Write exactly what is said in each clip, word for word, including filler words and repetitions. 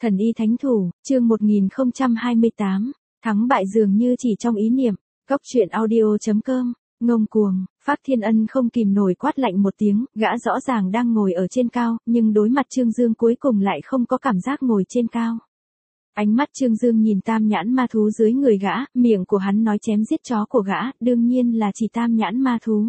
Thần y thánh thủ, chương một nghìn không trăm hai mươi tám, thắng bại dường như chỉ trong ý niệm. Cóc truyện audio chấm com, ngông cuồng, Phác Thiên Ân không kìm nổi quát lạnh một tiếng, gã rõ ràng đang ngồi ở trên cao, nhưng đối mặt Trương Dương cuối cùng lại không có cảm giác ngồi trên cao. Ánh mắt Trương Dương nhìn tam nhãn ma thú dưới người gã, miệng của hắn nói chém giết chó của gã, đương nhiên là chỉ tam nhãn ma thú.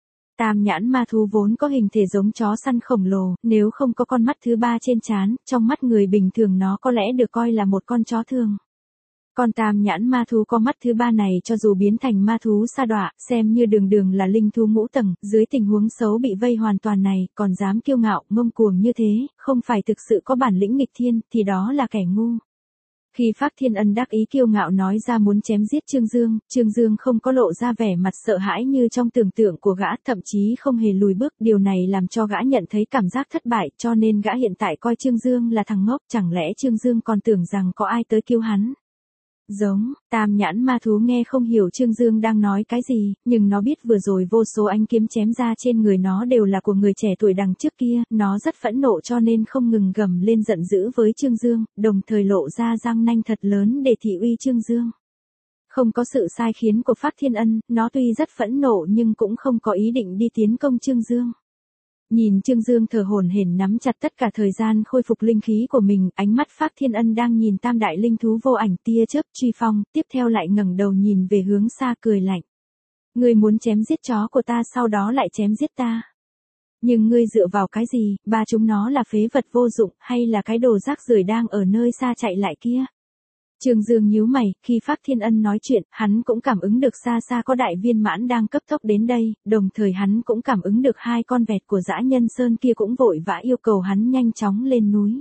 Tam nhãn ma thú vốn có hình thể giống chó săn khổng lồ, nếu không có con mắt thứ ba trên trán, trong mắt người bình thường nó có lẽ được coi là một con chó thường. Con tam nhãn ma thú có mắt thứ ba này cho dù biến thành ma thú sa đọa, xem như đường đường là linh thú ngũ tầng, dưới tình huống xấu bị vây hoàn toàn này, còn dám kiêu ngạo, ngông cuồng như thế, không phải thực sự có bản lĩnh nghịch thiên, thì đó là kẻ ngu. Khi Phác Thiên Ân đắc ý kiêu ngạo nói ra muốn chém giết Trương Dương, Trương Dương không có lộ ra vẻ mặt sợ hãi như trong tưởng tượng của gã, thậm chí không hề lùi bước, điều này làm cho gã nhận thấy cảm giác thất bại, cho nên gã hiện tại coi Trương Dương là thằng ngốc, chẳng lẽ Trương Dương còn tưởng rằng có ai tới cứu hắn. Giống, tam nhãn ma thú nghe không hiểu Trương Dương đang nói cái gì, nhưng nó biết vừa rồi vô số ánh kiếm chém ra trên người nó đều là của người trẻ tuổi đằng trước kia, nó rất phẫn nộ cho nên không ngừng gầm lên giận dữ với Trương Dương, đồng thời lộ ra răng nanh thật lớn để thị uy Trương Dương. Không có sự sai khiến của Phác Thiên Ân, nó tuy rất phẫn nộ nhưng cũng không có ý định đi tiến công Trương Dương. Nhìn Trương Dương thở hổn hển nắm chặt tất cả thời gian khôi phục linh khí của mình, ánh mắt Phác Thiên Ân đang nhìn tam đại linh thú vô ảnh tia chớp truy phong, tiếp theo lại ngẩng đầu nhìn về hướng xa cười lạnh. Ngươi muốn chém giết chó của ta sau đó lại chém giết ta. Nhưng ngươi dựa vào cái gì, ba chúng nó là phế vật vô dụng, hay là cái đồ rác rưởi đang ở nơi xa chạy lại kia? Trương Dương nhíu mày, khi Phác Thiên Ân nói chuyện, hắn cũng cảm ứng được xa xa có đại viên mãn đang cấp tốc đến đây, đồng thời hắn cũng cảm ứng được hai con vẹt của dã nhân sơn kia cũng vội vã yêu cầu hắn nhanh chóng lên núi.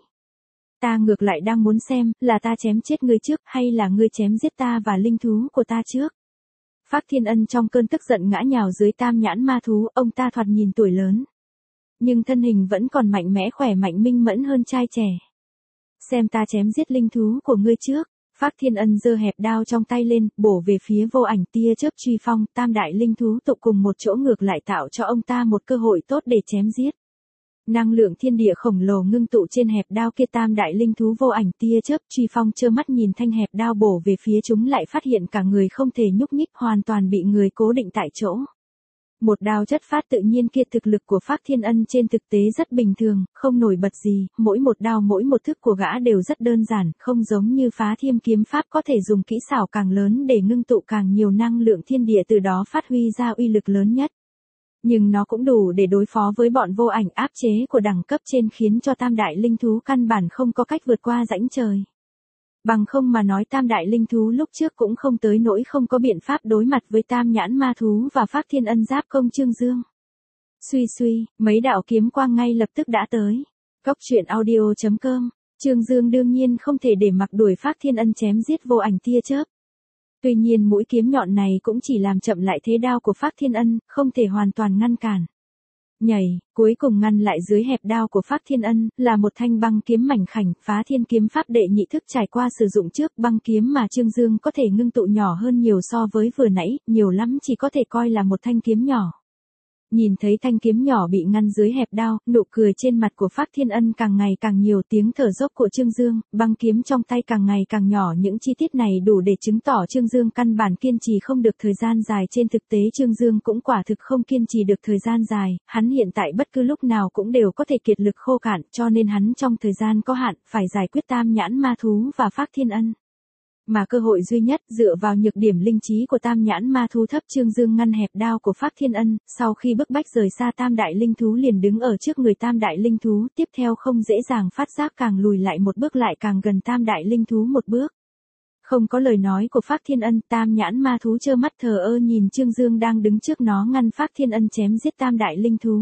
Ta ngược lại đang muốn xem, là ta chém chết ngươi trước, hay là ngươi chém giết ta và linh thú của ta trước. Phác Thiên Ân trong cơn tức giận ngã nhào dưới tam nhãn ma thú, ông ta thoạt nhìn tuổi lớn. Nhưng thân hình vẫn còn mạnh mẽ khỏe mạnh minh mẫn hơn trai trẻ. Xem ta chém giết linh thú của ngươi trước. Phác Thiên Ân giơ hẹp đao trong tay lên, bổ về phía vô ảnh tia chớp truy phong, tam đại linh thú tụ cùng một chỗ ngược lại tạo cho ông ta một cơ hội tốt để chém giết. Năng lượng thiên địa khổng lồ ngưng tụ trên hẹp đao kia, tam đại linh thú vô ảnh tia chớp truy phong trơ mắt nhìn thanh hẹp đao bổ về phía chúng lại phát hiện cả người không thể nhúc nhích, hoàn toàn bị người cố định tại chỗ. Một đao chất phát tự nhiên kia, thực lực của Phác Thiên Ân trên thực tế rất bình thường, không nổi bật gì, mỗi một đao mỗi một thức của gã đều rất đơn giản, không giống như Phá Thiêm kiếm pháp có thể dùng kỹ xảo càng lớn để ngưng tụ càng nhiều năng lượng thiên địa, từ đó phát huy ra uy lực lớn nhất. Nhưng nó cũng đủ để đối phó với bọn vô ảnh áp chế của đẳng cấp trên, khiến cho tam đại linh thú căn bản không có cách vượt qua rãnh trời. Bằng không mà nói tam đại linh thú lúc trước cũng không tới nỗi không có biện pháp đối mặt với tam nhãn ma thú và Phác Thiên Ân giáp công Trương Dương. Suy suy, mấy đạo kiếm quang ngay lập tức đã tới. Cóc truyện audio chấm com, Trương Dương đương nhiên không thể để mặc đuổi Phác Thiên Ân chém giết vô ảnh tia chớp. Tuy nhiên mũi kiếm nhọn này cũng chỉ làm chậm lại thế đao của Phác Thiên Ân, không thể hoàn toàn ngăn cản. Nhảy, cuối cùng ngăn lại dưới hẹp đao của Phác Thiên Ân, là một thanh băng kiếm mảnh khảnh, Phá Thiên kiếm pháp đệ nhị thức trải qua sử dụng trước, băng kiếm mà Trương Dương có thể ngưng tụ nhỏ hơn nhiều so với vừa nãy, nhiều lắm chỉ có thể coi là một thanh kiếm nhỏ. Nhìn thấy thanh kiếm nhỏ bị ngăn dưới hẹp đao, nụ cười trên mặt của Phác Thiên Ân càng ngày càng nhiều, tiếng thở dốc của Trương Dương, băng kiếm trong tay càng ngày càng nhỏ, những chi tiết này đủ để chứng tỏ Trương Dương căn bản kiên trì không được thời gian dài. Trên thực tế Trương Dương cũng quả thực không kiên trì được thời gian dài, hắn hiện tại bất cứ lúc nào cũng đều có thể kiệt lực khô cạn, cho nên hắn trong thời gian có hạn, phải giải quyết tam nhãn ma thú và Phác Thiên Ân. Mà cơ hội duy nhất, dựa vào nhược điểm linh trí của tam nhãn ma thú thấp, Trương Dương ngăn hẹp đao của Phác Thiên Ân, sau khi bức bách rời xa tam đại linh thú liền đứng ở trước người tam đại linh thú, tiếp theo không dễ dàng phát giác càng lùi lại một bước lại càng gần tam đại linh thú một bước. Không có lời nói của Phác Thiên Ân, tam nhãn ma thú trơ mắt thờ ơ nhìn Trương Dương đang đứng trước nó ngăn Phác Thiên Ân chém giết tam đại linh thú.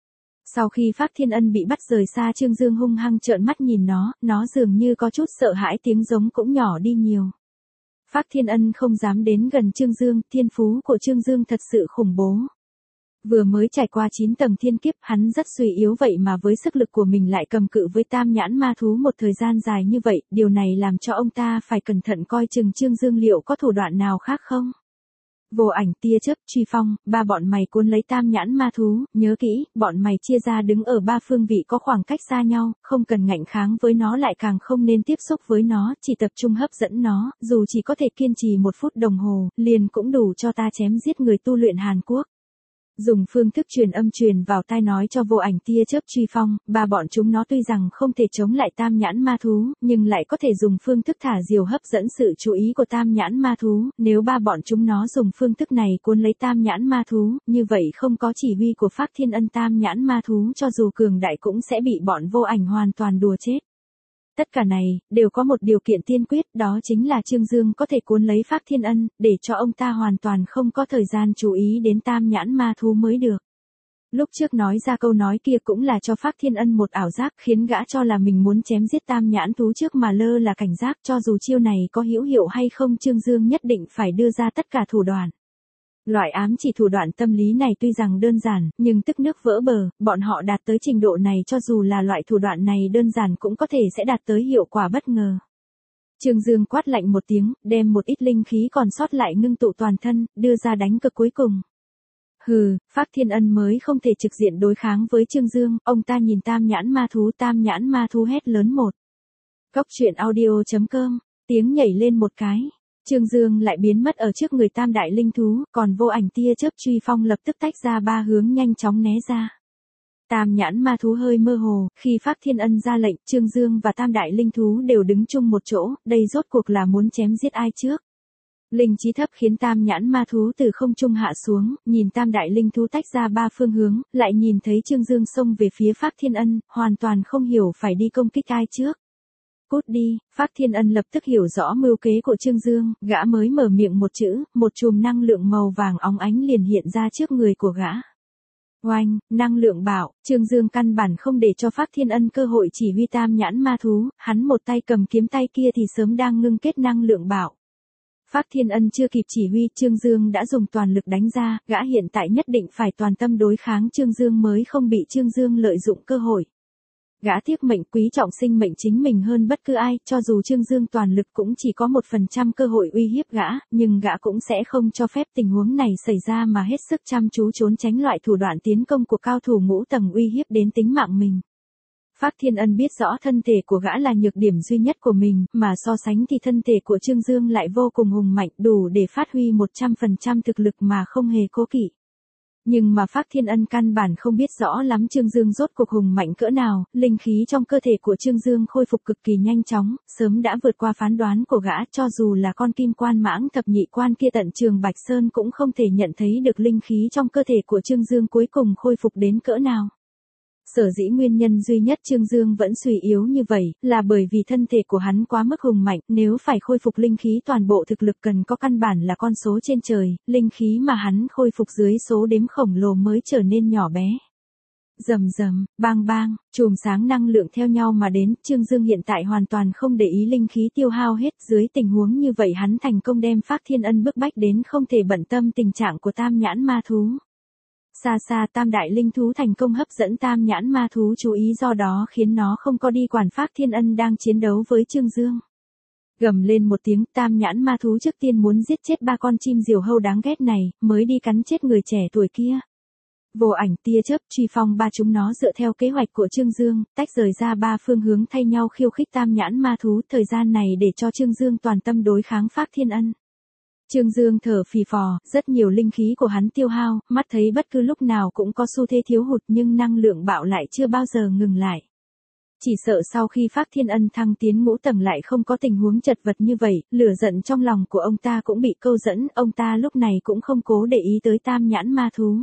Sau khi Phác Thiên Ân bị bắt rời xa, Trương Dương hung hăng trợn mắt nhìn nó, nó dường như có chút sợ hãi, tiếng giống cũng nhỏ đi nhiều. Phác Thiên Ân không dám đến gần Trương Dương, thiên phú của Trương Dương thật sự khủng bố. Vừa mới trải qua chín tầng thiên kiếp, hắn rất suy yếu, vậy mà với sức lực của mình lại cầm cự với tam nhãn ma thú một thời gian dài như vậy, điều này làm cho ông ta phải cẩn thận coi chừng Trương Dương liệu có thủ đoạn nào khác không. Vô Ảnh, Tia Chớp, Truy Phong, ba bọn mày cuốn lấy tam nhãn ma thú, nhớ kỹ, bọn mày chia ra đứng ở ba phương vị có khoảng cách xa nhau, không cần ngạnh kháng với nó lại càng không nên tiếp xúc với nó, chỉ tập trung hấp dẫn nó, dù chỉ có thể kiên trì một phút đồng hồ, liền cũng đủ cho ta chém giết người tu luyện Hàn Quốc. Dùng phương thức truyền âm truyền vào tai nói cho Vô Ảnh, Tia Chớp, Truy Phong, ba bọn chúng nó tuy rằng không thể chống lại tam nhãn ma thú, nhưng lại có thể dùng phương thức thả diều hấp dẫn sự chú ý của tam nhãn ma thú, nếu ba bọn chúng nó dùng phương thức này cuốn lấy tam nhãn ma thú, như vậy không có chỉ huy của Phác Thiên Ân tam nhãn ma thú cho dù cường đại cũng sẽ bị bọn Vô Ảnh hoàn toàn đùa chết. Tất cả này, đều có một điều kiện tiên quyết, đó chính là Trương Dương có thể cuốn lấy Phác Thiên Ân, để cho ông ta hoàn toàn không có thời gian chú ý đến tam nhãn ma thú mới được. Lúc trước nói ra câu nói kia cũng là cho Phác Thiên Ân một ảo giác khiến gã cho là mình muốn chém giết tam nhãn thú trước mà lơ là cảnh giác, cho dù chiêu này có hữu hiệu hay không Trương Dương nhất định phải đưa ra tất cả thủ đoạn. Loại ám chỉ thủ đoạn tâm lý này tuy rằng đơn giản, nhưng tức nước vỡ bờ, bọn họ đạt tới trình độ này cho dù là loại thủ đoạn này đơn giản cũng có thể sẽ đạt tới hiệu quả bất ngờ. Trương Dương quát lạnh một tiếng, đem một ít linh khí còn sót lại ngưng tụ toàn thân, đưa ra đánh cực cuối cùng. Hừ, Phác Thiên Ân mới không thể trực diện đối kháng với Trương Dương, ông ta nhìn tam nhãn ma thú tam nhãn ma thú hét lớn một. Góc truyện audio chấm com, tiếng nhảy lên một cái. Trương Dương lại biến mất ở trước người tam đại linh thú, còn Vô Ảnh, Tia Chớp, Truy Phong lập tức tách ra ba hướng nhanh chóng né ra. Tam nhãn ma thú hơi mơ hồ, khi Phác Thiên Ân ra lệnh, Trương Dương và tam đại linh thú đều đứng chung một chỗ, đây rốt cuộc là muốn chém giết ai trước. Linh trí thấp khiến tam nhãn ma thú từ không trung hạ xuống, nhìn tam đại linh thú tách ra ba phương hướng, lại nhìn thấy Trương Dương xông về phía Phác Thiên Ân, hoàn toàn không hiểu phải đi công kích ai trước. Cút đi, Phác Thiên Ân lập tức hiểu rõ mưu kế của Trương Dương, gã mới mở miệng một chữ, một chùm năng lượng màu vàng óng ánh liền hiện ra trước người của gã. Oanh, năng lượng bạo, Trương Dương căn bản không để cho Phác Thiên Ân cơ hội chỉ huy tam nhãn ma thú, hắn một tay cầm kiếm tay kia thì sớm đang ngưng kết năng lượng bạo. Phác Thiên Ân chưa kịp chỉ huy, Trương Dương đã dùng toàn lực đánh ra, gã hiện tại nhất định phải toàn tâm đối kháng Trương Dương mới không bị Trương Dương lợi dụng cơ hội. Gã tiếc mệnh quý trọng sinh mệnh chính mình hơn bất cứ ai, cho dù Trương Dương toàn lực cũng chỉ có một phần trăm cơ hội uy hiếp gã, nhưng gã cũng sẽ không cho phép tình huống này xảy ra mà hết sức chăm chú trốn tránh loại thủ đoạn tiến công của cao thủ ngũ tầng uy hiếp đến tính mạng mình. Phác Thiên Ân biết rõ thân thể của gã là nhược điểm duy nhất của mình, mà so sánh thì thân thể của Trương Dương lại vô cùng hùng mạnh, đủ để phát huy một trăm phần trăm thực lực mà không hề cố kỵ. Nhưng mà Phác Thiên Ân căn bản không biết rõ lắm Trương Dương rốt cuộc hùng mạnh cỡ nào, linh khí trong cơ thể của Trương Dương khôi phục cực kỳ nhanh chóng, sớm đã vượt qua phán đoán của gã, cho dù là con kim quan mãng thập nhị quan kia tận Trường Bạch Sơn cũng không thể nhận thấy được linh khí trong cơ thể của Trương Dương cuối cùng khôi phục đến cỡ nào. Sở dĩ nguyên nhân duy nhất Trương Dương vẫn suy yếu như vậy, là bởi vì thân thể của hắn quá mức hùng mạnh, nếu phải khôi phục linh khí toàn bộ thực lực cần có căn bản là con số trên trời, linh khí mà hắn khôi phục dưới số đếm khổng lồ mới trở nên nhỏ bé. Rầm rầm, bang bang, chùm sáng năng lượng theo nhau mà đến, Trương Dương hiện tại hoàn toàn không để ý linh khí tiêu hao hết, dưới tình huống như vậy hắn thành công đem Phác Thiên Ân bức bách đến không thể bận tâm tình trạng của tam nhãn ma thú. Xa xa tam đại linh thú thành công hấp dẫn tam nhãn ma thú chú ý, do đó khiến nó không có đi quản Phác Thiên Ân đang chiến đấu với Trương Dương. Gầm lên một tiếng, tam nhãn ma thú trước tiên muốn giết chết ba con chim diều hâu đáng ghét này, mới đi cắn chết người trẻ tuổi kia. Vô Ảnh, Tia Chớp, Truy Phong ba chúng nó dựa theo kế hoạch của Trương Dương, tách rời ra ba phương hướng thay nhau khiêu khích tam nhãn ma thú, thời gian này để cho Trương Dương toàn tâm đối kháng Phác Thiên Ân. Trương Dương thở phì phò, rất nhiều linh khí của hắn tiêu hao, mắt thấy bất cứ lúc nào cũng có xu thế thiếu hụt nhưng năng lượng bạo lại chưa bao giờ ngừng lại. Chỉ sợ sau khi Phác Thiên Ân thăng tiến ngũ tầng lại không có tình huống chật vật như vậy, lửa giận trong lòng của ông ta cũng bị câu dẫn, ông ta lúc này cũng không cố để ý tới tam nhãn ma thú.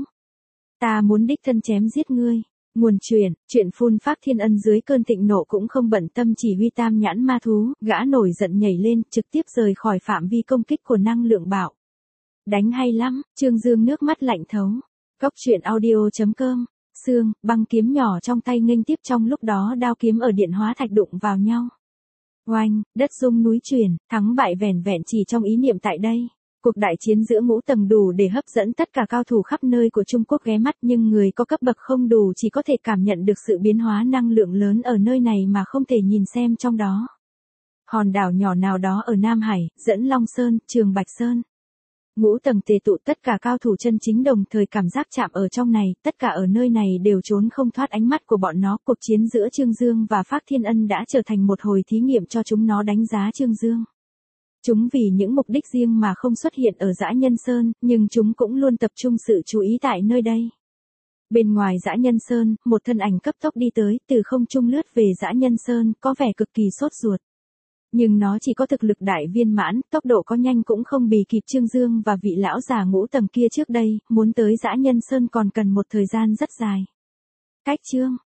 Ta muốn đích thân chém giết ngươi. Nguồn truyền, chuyện phun Phác Thiên Ân dưới cơn thịnh nộ cũng không bận tâm chỉ huy tam nhãn ma thú, gã nổi giận nhảy lên, trực tiếp rời khỏi phạm vi công kích của năng lượng bạo. Đánh hay lắm, Trương Dương nước mắt lạnh thấu. Góc truyện audio chấm com, xương, băng kiếm nhỏ trong tay nghênh tiếp, trong lúc đó đao kiếm ở điện hóa thạch đụng vào nhau. Oanh, đất rung núi chuyển, thắng bại vẻn vẹn chỉ trong ý niệm tại đây. Cuộc đại chiến giữa ngũ tầng đủ để hấp dẫn tất cả cao thủ khắp nơi của Trung Quốc ghé mắt, nhưng người có cấp bậc không đủ chỉ có thể cảm nhận được sự biến hóa năng lượng lớn ở nơi này mà không thể nhìn xem trong đó. Hòn đảo nhỏ nào đó ở Nam Hải, dẫn Long Sơn, Trường Bạch Sơn. Ngũ tầng tề tụ tất cả cao thủ chân chính đồng thời cảm giác chạm ở trong này, tất cả ở nơi này đều trốn không thoát ánh mắt của bọn nó. Cuộc chiến giữa Trương Dương và Phác Thiên Ân đã trở thành một hồi thí nghiệm cho chúng nó đánh giá Trương Dương. Chúng vì những mục đích riêng mà không xuất hiện ở Dã Nhân Sơn, nhưng chúng cũng luôn tập trung sự chú ý tại nơi đây. Bên ngoài Dã Nhân Sơn, một thân ảnh cấp tốc đi tới, từ không trung lướt về Dã Nhân Sơn, có vẻ cực kỳ sốt ruột. Nhưng nó chỉ có thực lực đại viên mãn, tốc độ có nhanh cũng không bì kịp Trương Dương và vị lão già ngũ tầng kia trước đây, muốn tới Dã Nhân Sơn còn cần một thời gian rất dài. Cách Trương